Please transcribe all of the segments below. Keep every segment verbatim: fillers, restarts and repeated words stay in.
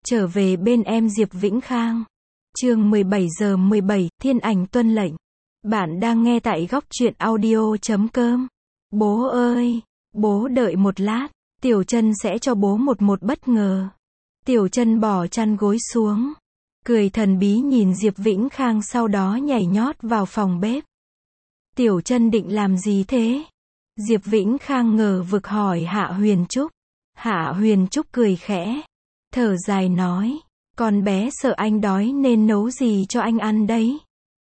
Trở về bên em Diệp Vĩnh Khang. Chương mười bảy giờ mười bảy, Thiên Ảnh tuân lệnh. Bạn đang nghe tại góc truyện audio chấm com. Bố ơi, bố đợi một lát, Tiểu Chân sẽ cho bố một một bất ngờ. Tiểu Chân bỏ chăn gối xuống, cười thần bí nhìn Diệp Vĩnh Khang, sau đó nhảy nhót vào phòng bếp. Tiểu Chân định làm gì thế? Diệp Vĩnh Khang ngờ vực hỏi Hạ Huyền Trúc. Hạ Huyền Trúc cười khẽ, thở dài nói, con bé sợ anh đói nên nấu gì cho anh ăn đấy.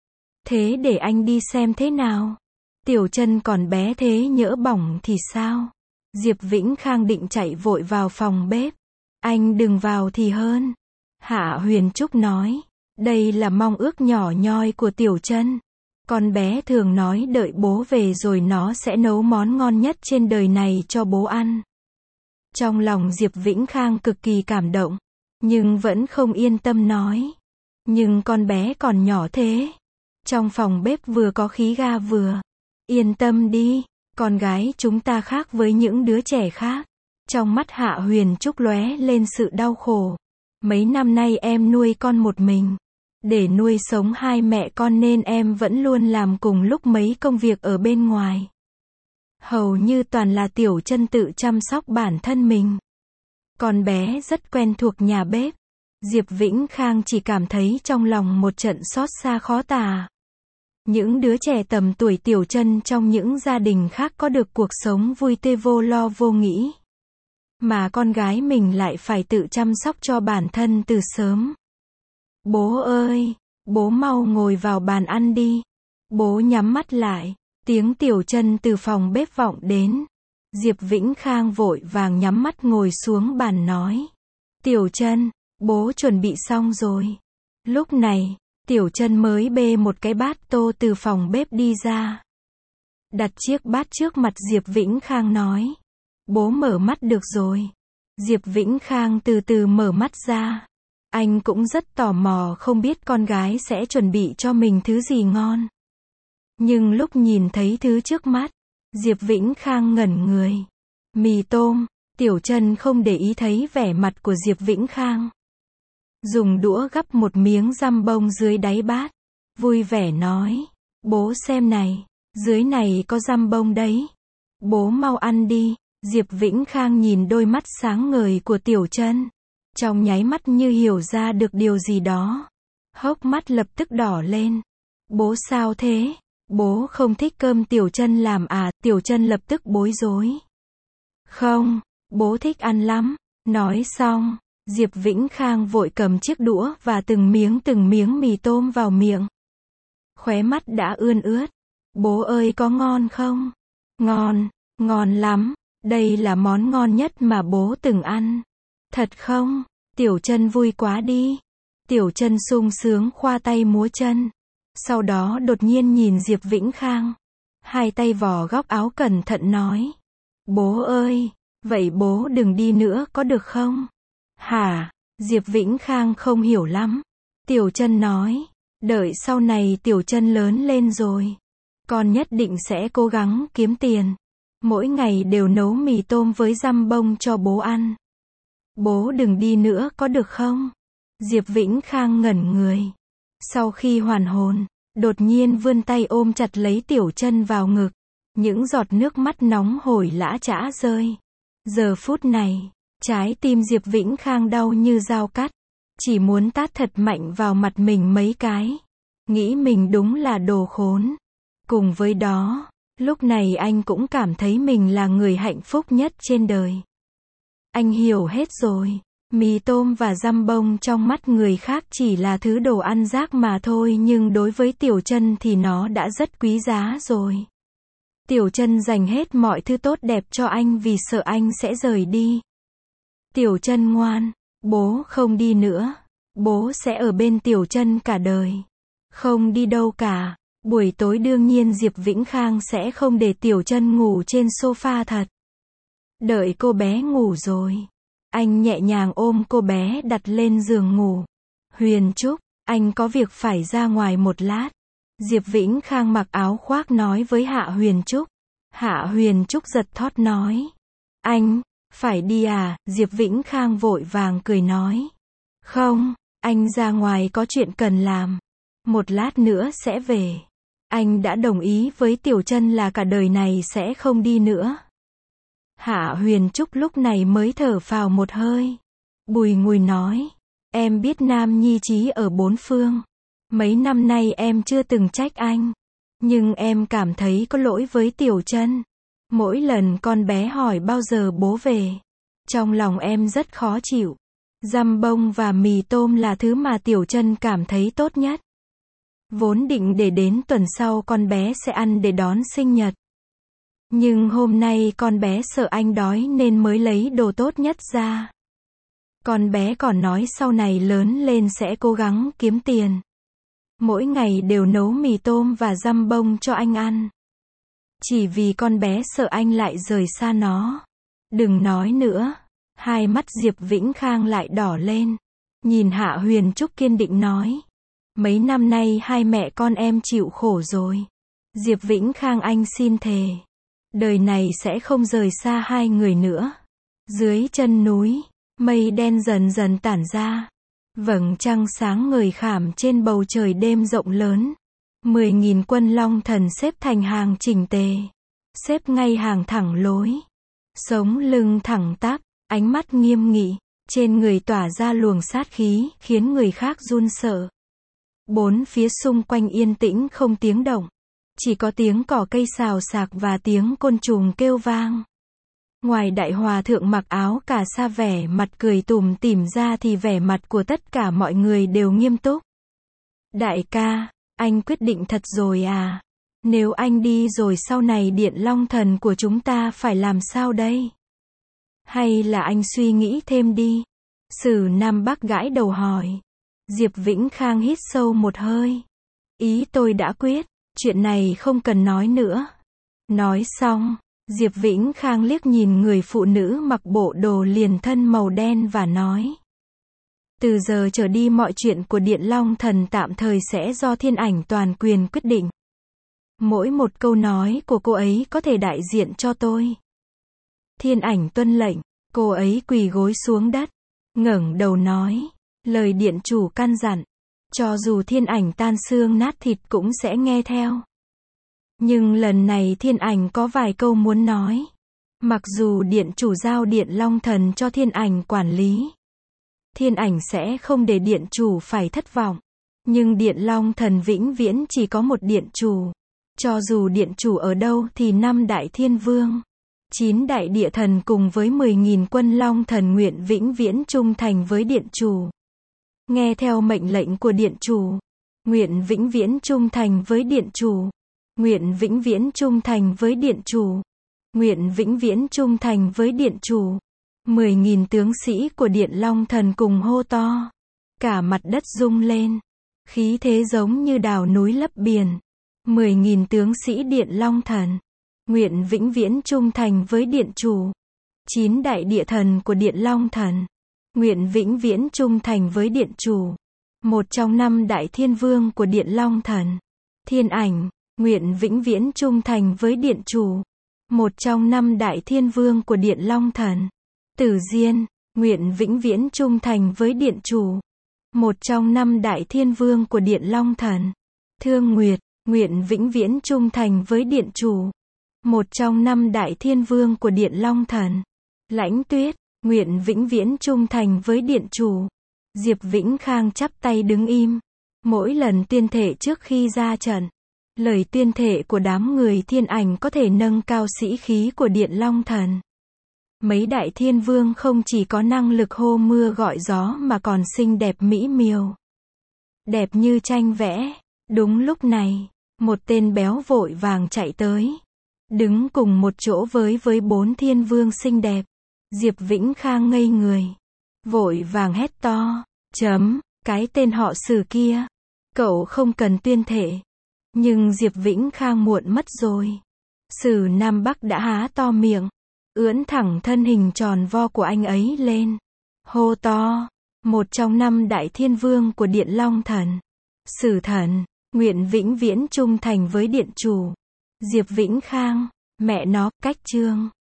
Thế để anh đi xem thế nào. Tiểu Chân còn bé thế nhỡ bỏng thì sao? Diệp Vĩnh Khang định chạy vội vào phòng bếp. Anh đừng vào thì hơn. Hạ Huyền Trúc nói, đây là mong ước nhỏ nhoi của Tiểu Chân. Con bé thường nói đợi bố về rồi nó sẽ nấu món ngon nhất trên đời này cho bố ăn. Trong lòng Diệp Vĩnh Khang cực kỳ cảm động, nhưng vẫn không yên tâm nói. Nhưng con bé còn nhỏ thế. Trong phòng bếp vừa có khí ga vừa. Yên tâm đi, con gái chúng ta khác với những đứa trẻ khác. Trong mắt Hạ Huyền Trúc lóe lên sự đau khổ. Mấy năm nay em nuôi con một mình. Để nuôi sống hai mẹ con nên em vẫn luôn làm cùng lúc mấy công việc ở bên ngoài. Hầu như toàn là Tiểu Chân tự chăm sóc bản thân mình. Con bé rất quen thuộc nhà bếp. Diệp Vĩnh Khang chỉ cảm thấy trong lòng một trận xót xa khó tả. Những đứa trẻ tầm tuổi Tiểu Chân trong những gia đình khác có được cuộc sống vui tươi vô lo vô nghĩ. Mà con gái mình lại phải tự chăm sóc cho bản thân từ sớm. Bố ơi, bố mau ngồi vào bàn ăn đi. Bố nhắm mắt lại. Tiếng Tiểu Chân từ phòng bếp vọng đến. Diệp Vĩnh Khang vội vàng nhắm mắt ngồi xuống bàn nói. Tiểu Chân, bố chuẩn bị xong rồi. Lúc này, Tiểu Chân mới bê một cái bát tô từ phòng bếp đi ra. Đặt chiếc bát trước mặt Diệp Vĩnh Khang nói. Bố mở mắt được rồi. Diệp Vĩnh Khang từ từ mở mắt ra. Anh cũng rất tò mò không biết con gái sẽ chuẩn bị cho mình thứ gì ngon. Nhưng lúc nhìn thấy thứ trước mắt, Diệp Vĩnh Khang ngẩn người. Mì tôm. Tiểu Chân không để ý thấy vẻ mặt của Diệp Vĩnh Khang. Dùng đũa gắp một miếng dăm bông dưới đáy bát. Vui vẻ nói. Bố xem này. Dưới này có dăm bông đấy. Bố mau ăn đi. Diệp Vĩnh Khang nhìn đôi mắt sáng ngời của Tiểu Chân. Trong nháy mắt như hiểu ra được điều gì đó. Hốc mắt lập tức đỏ lên. Bố sao thế? Bố không thích cơm Tiểu Chân làm à? Tiểu Chân lập tức bối rối. Không, bố thích ăn lắm. Nói xong, Diệp Vĩnh Khang vội cầm chiếc đũa và từng miếng từng miếng mì tôm vào miệng. Khóe mắt đã ươn ướt. Bố ơi có ngon không? Ngon, ngon lắm. Đây là món ngon nhất mà bố từng ăn. Thật không? Tiểu Chân vui quá đi. Tiểu Chân sung sướng khoa tay múa chân. Sau đó đột nhiên nhìn Diệp Vĩnh Khang. Hai tay vò góc áo cẩn thận nói. Bố ơi, vậy bố đừng đi nữa có được không? Hả? Diệp Vĩnh Khang không hiểu lắm. Tiểu Chân nói. Đợi sau này Tiểu Chân lớn lên rồi. Con nhất định sẽ cố gắng kiếm tiền. Mỗi ngày đều nấu mì tôm với dăm bông cho bố ăn. Bố đừng đi nữa có được không? Diệp Vĩnh Khang ngẩn người. Sau khi hoàn hồn, đột nhiên vươn tay ôm chặt lấy Tiểu Chân vào ngực. Những giọt nước mắt nóng hổi lã chã rơi. Giờ phút này, trái tim Diệp Vĩnh Khang đau như dao cắt. Chỉ muốn tát thật mạnh vào mặt mình mấy cái. Nghĩ mình đúng là đồ khốn. Cùng với đó, lúc này anh cũng cảm thấy mình là người hạnh phúc nhất trên đời. Anh hiểu hết rồi. Mì tôm và dăm bông trong mắt người khác chỉ là thứ đồ ăn rác mà thôi, nhưng đối với Tiểu Chân thì nó đã rất quý giá rồi. Tiểu Chân dành hết mọi thứ tốt đẹp cho anh vì sợ anh sẽ rời đi. Tiểu Chân ngoan, bố không đi nữa. Bố sẽ ở bên Tiểu Chân cả đời. Không đi đâu cả. Buổi tối đương nhiên Diệp Vĩnh Khang sẽ không để Tiểu Chân ngủ trên sofa thật. Đợi cô bé ngủ rồi, anh nhẹ nhàng ôm cô bé đặt lên giường ngủ. Huyền Trúc, anh có việc phải ra ngoài một lát. Diệp Vĩnh Khang mặc áo khoác nói với Hạ Huyền Trúc. Hạ Huyền Trúc giật thót nói. Anh, phải đi à? Diệp Vĩnh Khang vội vàng cười nói. Không, anh ra ngoài có chuyện cần làm. Một lát nữa sẽ về. Anh đã đồng ý với Tiểu Trân là cả đời này sẽ không đi nữa. Hạ Huyền Trúc lúc này mới thở phào một hơi. Bùi ngùi nói. Em biết Nam Nhi trí ở bốn phương. Mấy năm nay em chưa từng trách anh. Nhưng em cảm thấy có lỗi với Tiểu Trân. Mỗi lần con bé hỏi bao giờ bố về. Trong lòng em rất khó chịu. Dăm bông và mì tôm là thứ mà Tiểu Trân cảm thấy tốt nhất. Vốn định để đến tuần sau con bé sẽ ăn để đón sinh nhật. Nhưng hôm nay con bé sợ anh đói nên mới lấy đồ tốt nhất ra. Con bé còn nói sau này lớn lên sẽ cố gắng kiếm tiền. Mỗi ngày đều nấu mì tôm và dăm bông cho anh ăn. Chỉ vì con bé sợ anh lại rời xa nó. Đừng nói nữa. Hai mắt Diệp Vĩnh Khang lại đỏ lên. Nhìn Hạ Huyền Trúc kiên định nói. Mấy năm nay hai mẹ con em chịu khổ rồi. Diệp Vĩnh Khang anh xin thề. Đời này sẽ không rời xa hai người nữa. Dưới chân núi, mây đen dần dần tản ra. Vầng trăng sáng ngời khảm trên bầu trời đêm rộng lớn. Mười nghìn quân long thần xếp thành hàng chỉnh tề. Xếp ngay hàng thẳng lối. Sống lưng thẳng tắp, ánh mắt nghiêm nghị. Trên người tỏa ra luồng sát khí, khiến người khác run sợ. Bốn phía xung quanh yên tĩnh không tiếng động. Chỉ có tiếng cỏ cây xào xạc và tiếng côn trùng kêu vang. Ngoài đại hòa thượng mặc áo cà sa vẻ mặt cười tủm tỉm ra thì vẻ mặt của tất cả mọi người đều nghiêm túc. Đại ca, anh quyết định thật rồi à? Nếu anh đi rồi sau này Điện Long Thần của chúng ta phải làm sao đây? Hay là anh suy nghĩ thêm đi? Sử Nam Bắc gãi đầu hỏi. Diệp Vĩnh Khang hít sâu một hơi. Ý tôi đã quyết, chuyện này không cần nói nữa. Nói xong, Diệp Vĩnh Khang liếc nhìn người phụ nữ mặc bộ đồ liền thân màu đen và nói. Từ giờ trở đi mọi chuyện của Điện Long Thần tạm thời sẽ do Thiên Ảnh toàn quyền quyết định. Mỗi một câu nói của cô ấy có thể đại diện cho tôi. Thiên Ảnh tuân lệnh, cô ấy quỳ gối xuống đất, ngẩng đầu nói. Lời điện chủ căn dặn, cho dù Thiên Ảnh tan xương nát thịt cũng sẽ nghe theo. Nhưng lần này Thiên Ảnh có vài câu muốn nói. Mặc dù điện chủ giao Điện Long Thần cho Thiên Ảnh quản lý, Thiên Ảnh sẽ không để điện chủ phải thất vọng. Nhưng Điện Long Thần vĩnh viễn chỉ có một điện chủ. Cho dù điện chủ ở đâu thì năm đại thiên vương, chín đại địa thần cùng với mười nghìn quân Long Thần nguyện vĩnh viễn trung thành với điện chủ. Nghe theo mệnh lệnh của điện chủ. Nguyện vĩnh viễn trung thành với điện chủ. Nguyện vĩnh viễn trung thành với điện chủ. Nguyện vĩnh viễn trung thành với điện chủ. Mười nghìn tướng sĩ của Điện Long Thần cùng hô to. Cả mặt đất rung lên. Khí thế giống như đào núi lấp biển. Mười nghìn tướng sĩ Điện Long Thần. Nguyện vĩnh viễn trung thành với điện chủ. Chín đại địa thần của Điện Long Thần. Nguyện vĩnh viễn trung thành với điện chủ. Một trong năm đại thiên vương của Điện Long Thần. Thiên Ảnh. Nguyện vĩnh viễn trung thành với điện chủ. Một trong năm đại thiên vương của Điện Long Thần. Tử Diên. Nguyện vĩnh viễn trung thành với điện chủ. Một trong năm đại thiên vương của Điện Long Thần. Thương Nguyệt. Nguyện vĩnh viễn trung thành với điện chủ. Một trong năm đại thiên vương của Điện Long Thần. Lãnh Tuyết. Nguyện vĩnh viễn trung thành với điện chủ. Diệp Vĩnh Khang chắp tay đứng im. Mỗi lần tuyên thệ trước khi ra trận, lời tuyên thệ của đám người Thiên Ảnh có thể nâng cao sĩ khí của Điện Long Thần. Mấy đại thiên vương không chỉ có năng lực hô mưa gọi gió mà còn xinh đẹp mỹ miều. Đẹp như tranh vẽ. Đúng lúc này, một tên béo vội vàng chạy tới. Đứng cùng một chỗ với với bốn thiên vương xinh đẹp. Diệp Vĩnh Khang ngây người. Vội vàng hét to. Chấm, cái tên họ Sử kia. Cậu không cần tuyên thệ. Nhưng Diệp Vĩnh Khang muộn mất rồi. Sử Nam Bắc đã há to miệng. Ưỡn thẳng thân hình tròn vo của anh ấy lên. Hô to. Một trong năm đại thiên vương của Điện Long Thần. Sử Thần. Nguyện vĩnh viễn trung thành với điện chủ. Diệp Vĩnh Khang. Mẹ nó, cách chương.